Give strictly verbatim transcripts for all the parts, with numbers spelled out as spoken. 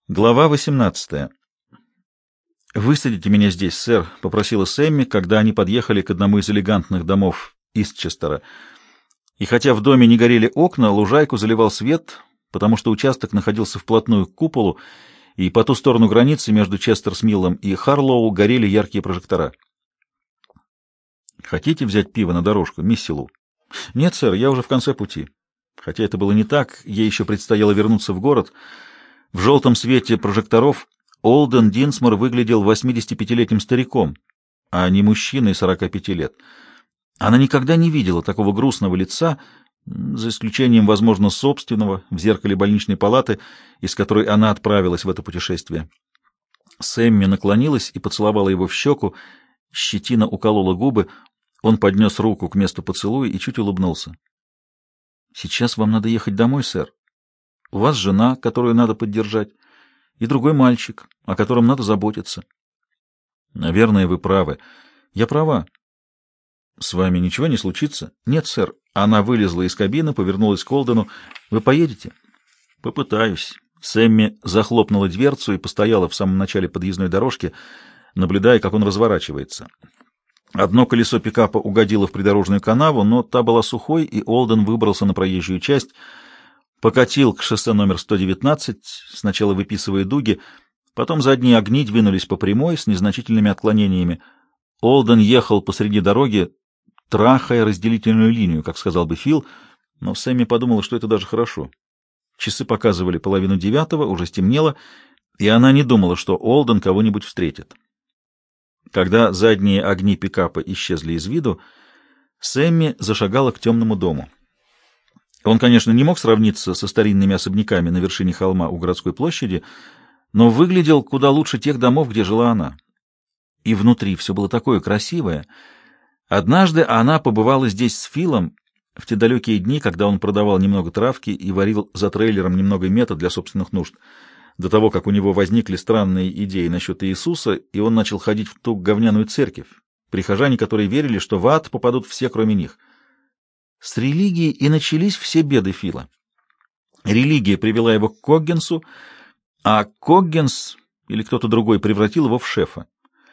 Глава восемнадцатая. «Высадите меня здесь, сэр», — попросила Сэмми, когда они подъехали к одному из элегантных домов Истчестера. И хотя в доме не горели окна, лужайку заливал свет, потому что участок находился вплотную к куполу, и по ту сторону границы между Честерсмиллом и Харлоу горели яркие прожектора. «Хотите взять пиво на дорожку, мисс Лу?» «Нет, сэр, я уже в конце пути». Хотя это было не так, ей еще предстояло вернуться в город. В желтом свете прожекторов Олден Динсмор выглядел восьмидесятипятилетним стариком, а не мужчиной сорока пяти лет. Она никогда не видела такого грустного лица, за исключением, возможно, собственного, в зеркале больничной палаты, из которой она отправилась в это путешествие. Сэмми наклонилась и поцеловала его в щеку, щетина уколола губы, он поднес руку к месту поцелуя и чуть улыбнулся. «Сейчас вам надо ехать домой, сэр. У вас жена, которую надо поддержать, и другой мальчик, о котором надо заботиться». «Наверное, вы правы. Я права. С вами ничего не случится?» «Нет, сэр». Она вылезла из кабины, повернулась к Олдену. «Вы поедете?» «Попытаюсь». Сэмми захлопнула дверцу и постояла в самом начале подъездной дорожки, наблюдая, как он разворачивается. Одно колесо пикапа угодило в придорожную канаву, но та была сухой, и Олден выбрался на проезжую часть, покатил к шоссе номер сто девятнадцать, сначала выписывая дуги, потом задние огни двинулись по прямой с незначительными отклонениями. Олден ехал посреди дороги, трахая разделительную линию, как сказал бы Фил, но Сэмми подумала, что это даже хорошо. Часы показывали половину девятого, уже стемнело, и она не думала, что Олден кого-нибудь встретит. Когда задние огни пикапа исчезли из виду, Сэмми зашагала к темному дому. Он, конечно, не мог сравниться со старинными особняками на вершине холма у городской площади, но выглядел куда лучше тех домов, где жила она. И внутри все было такое красивое. Однажды она побывала здесь с Филом в те далекие дни, когда он продавал немного травки и варил за трейлером немного мета для собственных нужд, до того, как у него возникли странные идеи насчет Иисуса, и он начал ходить в ту говняную церковь, прихожане, которые верили, что в ад попадут все, кроме них. С религией и начались все беды Фила. Религия привела его к Коггинсу, а Коггинс или кто-то другой превратил его в шефа.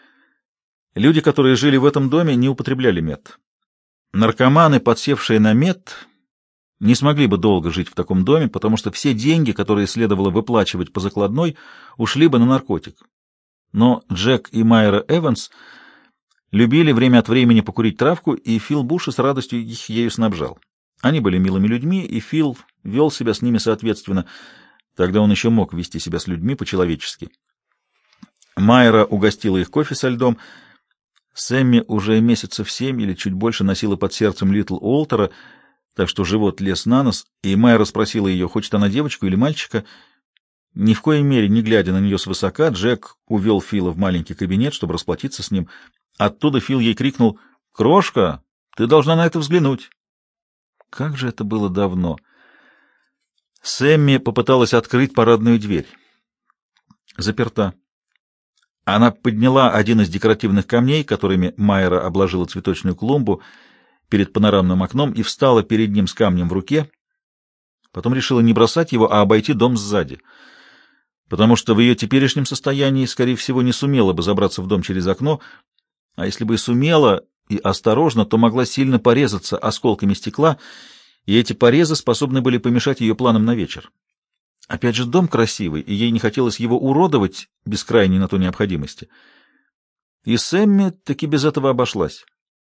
Люди, которые жили в этом доме, не употребляли мет. Наркоманы, подсевшие на мет, не смогли бы долго жить в таком доме, потому что все деньги, которые следовало выплачивать по закладной, ушли бы на наркотик. Но Джек и Майра Эванс любили время от времени покурить травку, и Фил Буш с радостью их ею снабжал. Они были милыми людьми, и Фил вел себя с ними соответственно. Тогда он еще мог вести себя с людьми по-человечески. Майра угостила их кофе со льдом. Сэмми уже месяцев семь или чуть больше носила под сердцем Литл Уолтера, так что живот лез на нос, и Майра спросила ее, хочет она девочку или мальчика. Ни в коей мере, не глядя на нее свысока, Джек увел Фила в маленький кабинет, чтобы расплатиться с ним. Оттуда Фил ей крикнул: «Крошка, ты должна на это взглянуть!» Как же это было давно! Сэмми попыталась открыть парадную дверь. Заперта. Она подняла один из декоративных камней, которыми Майра обложила цветочную клумбу перед панорамным окном, и встала перед ним с камнем в руке. Потом решила не бросать его, а обойти дом сзади, потому что в ее теперешнем состоянии, скорее всего, не сумела бы забраться в дом через окно, а если бы и сумела, и осторожно, то могла сильно порезаться осколками стекла, и эти порезы способны были помешать ее планам на вечер. Опять же, дом красивый, и ей не хотелось его уродовать без крайней на то необходимости. И Сэмми таки без этого обошлась.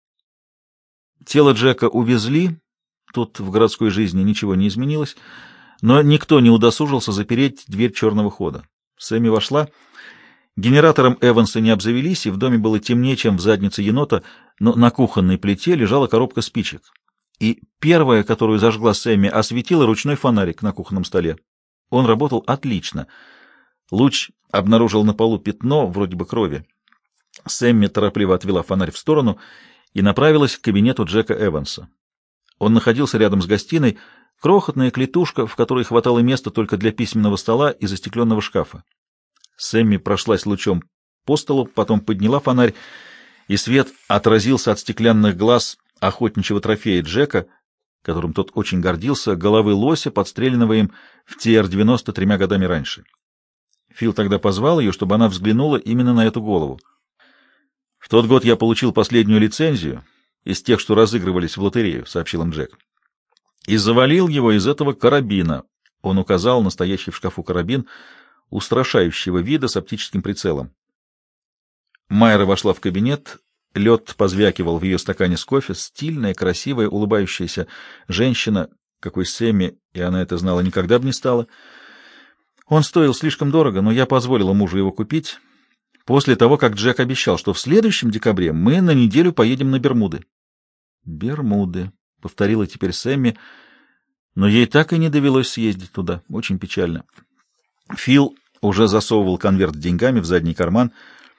Тело Джека увезли, тут в городской жизни ничего не изменилось, но никто не удосужился запереть дверь черного хода. Сэмми вошла. Генератором Эванса не обзавелись, и в доме было темнее, чем в заднице енота, но на кухонной плите лежала коробка спичек. И первая, которую зажгла Сэмми, осветила ручной фонарик на кухонном столе. Он работал отлично. Луч обнаружил на полу пятно, вроде бы крови. Сэмми торопливо отвела фонарь в сторону и направилась к кабинету Джека Эванса. Он находился рядом с гостиной, крохотная клетушка, в которой хватало места только для письменного стола и застекленного шкафа. Сэмми прошлась лучом по столу, потом подняла фонарь, и свет отразился от стеклянных глаз охотничьего трофея Джека, которым тот очень гордился, головы лося, подстреленного им в Ти Эр девяносто тремя годами раньше. Фил тогда позвал ее, чтобы она взглянула именно на эту голову. «В тот год я получил последнюю лицензию из тех, что разыгрывались в лотерею», — сообщил им Джек. «И завалил его из этого карабина». Он указал на стоящий в шкафу карабин устрашающего вида с оптическим прицелом. Майра вошла в кабинет. Лед позвякивал в ее стакане с кофе. Стильная, красивая, улыбающаяся женщина, какой Сэмми, и она это знала, никогда бы не стала. Он стоил слишком дорого, но я позволила мужу его купить, после того, как Джек обещал, что в следующем декабре мы на неделю поедем на Бермуды. «Бермуды», — повторила теперь Сэмми, но ей так и не довелось съездить туда. Очень печально. Фил уже засовывал конверт с деньгами в задний карман.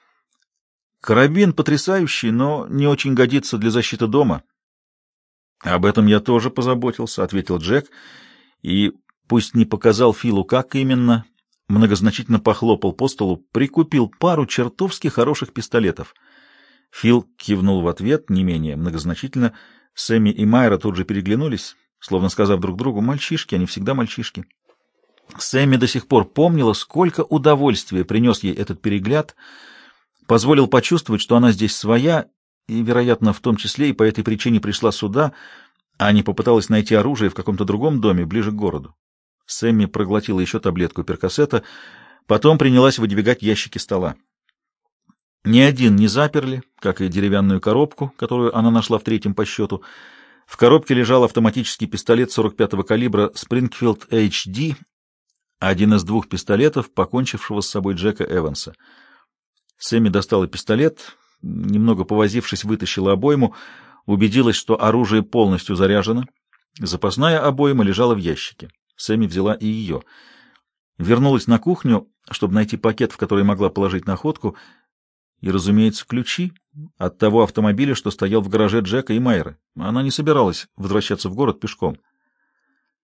«Карабин потрясающий, но не очень годится для защиты дома». «Об этом я тоже позаботился», — ответил Джек, и, пусть не показал Филу, как именно, многозначительно похлопал по столу, прикупил пару чертовски хороших пистолетов. Фил кивнул в ответ, не менее многозначительно. Сэмми и Майра тут же переглянулись, словно сказав друг другу: «Мальчишки, они всегда мальчишки». Сэмми до сих пор помнила, сколько удовольствия принес ей этот перегляд, позволил почувствовать, что она здесь своя, и, вероятно, в том числе и по этой причине пришла сюда, а не попыталась найти оружие в каком-то другом доме, ближе к городу. Сэмми проглотила еще таблетку перкосета, потом принялась выдвигать ящики стола. Ни один не заперли, как и деревянную коробку, которую она нашла в третьем по счету. В коробке лежал автоматический пистолет сорок пятого калибра Springfield эйч ди, один из двух пистолетов, покончившего с собой Джека Эванса. Сэмми достала пистолет, немного повозившись, вытащила обойму, убедилась, что оружие полностью заряжено. Запасная обойма лежала в ящике. Сэмми взяла и ее. Вернулась на кухню, чтобы найти пакет, в который могла положить находку, и, разумеется, ключи от того автомобиля, что стоял в гараже Джека и Майры. Она не собиралась возвращаться в город пешком.